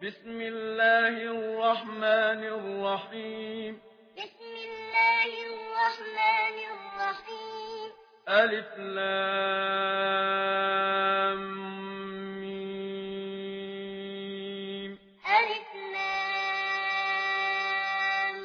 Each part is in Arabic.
بسم الله الرحمن الرحيم. بسم الله الرحمن الرحيم. ألف لام ميم. ألف لام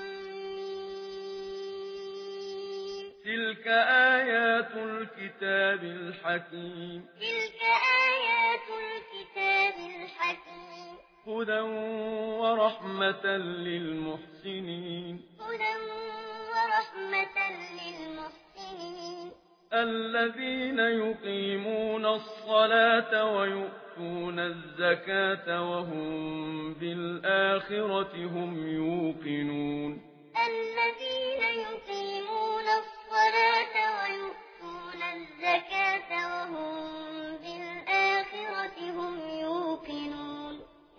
ميم. تلك آيات الكتاب الحكيم. تلك آيات الكتاب الحكيم. هدى ورحمة للمحسنين. هدى ورحمة للمحسنين. الذين يقيمون الصلاة ويؤتون الزكاة وهم بالآخرة هم يوقنون. الذين يقيمون الصلاة ويؤتون الزكاة وهم بالآخرة هم يوقنون.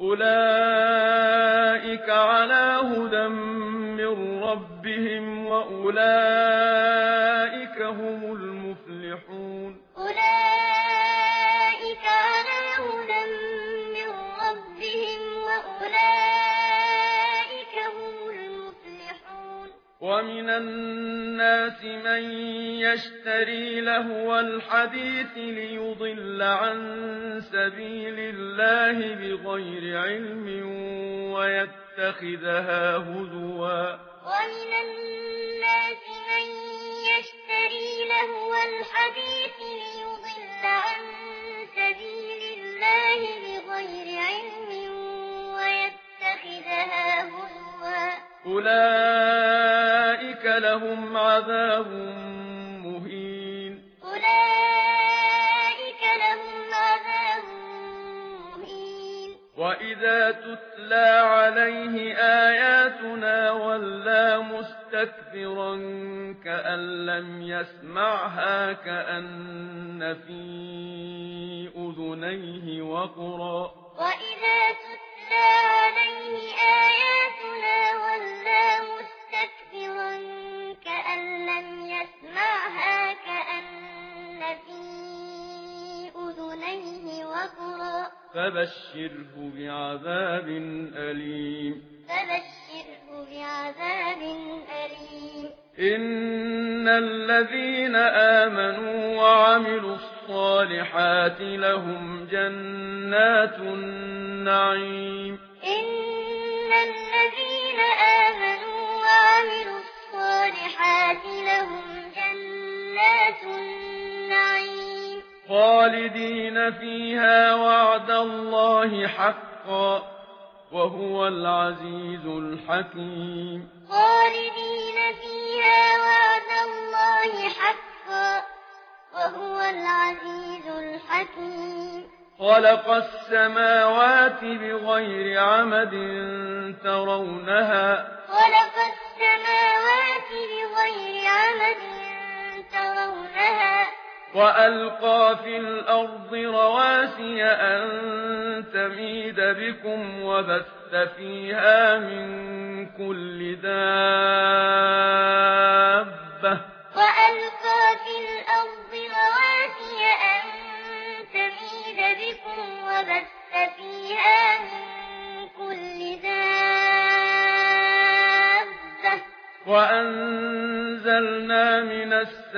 أولئك على هدى من ربهم وأولئك هم المفلحون. أولئك على هدى من ربهم وأولئك هم المفلحون. ومن الناس من يشتري لهو الحديث ليضل عن سبيل الله بغير علم ويتخذها هزوا. ومن الناس من يشتري لهو الحديث ليضل عن سبيل الله بغير علم ويتخذها هزوا. أولئك لهم عذاب مهين. أولئك لهم عذاب مهين. وإذا تتلى عليه آياتنا ولى مستكبرا كأن لم يسمعها كأن في أذنيه وقرا. وإذا تتلى عليه آياتنا ولى مستكبرا كأن لم يسمعها كأن في أذنيه وقرا. فبشره بعذاب أليم. فبشره بعذاب أليم. إن الذين آمنوا وعملوا الصالحات لهم جنات النعيم. إن الذين آمنوا وعملوا الصالحات لهم جنات النعيم. خالدين فيها وعد الله حقا وهو العزيز الحكيم. خالدين فيها وعد الله حقا وهو العزيز الحكيم. خلق السماوات بغير عمد ترونها. خلق السماوات بغير عمد ترونها. وألقى في الأرض رواسي أن تميد بكم وبث فيها من كل دابة. وألقى في الأرض رواسي أن تميد بكم وبث فيها من كل دابة. وأنزلنا من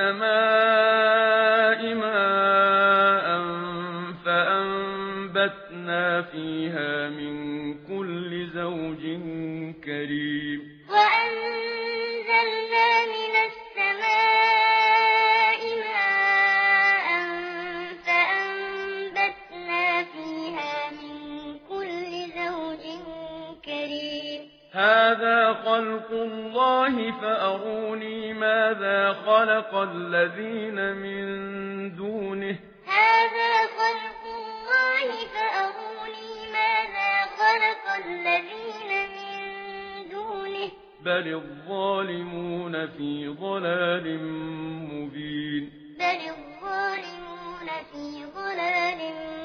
السماء ماء فأنبتنا فيها من كل زوج كريم. وأنزلنا من السماء ماء فأنبتنا فيها من كل زوج كريم. هذا خلق الله فأروني ماذا خلق الذين من دونه. هذا خلق الله فأروني ماذا خلق الذين من دونه. بل الظالمون في ضلال مبين. بل الظالمون في ضلال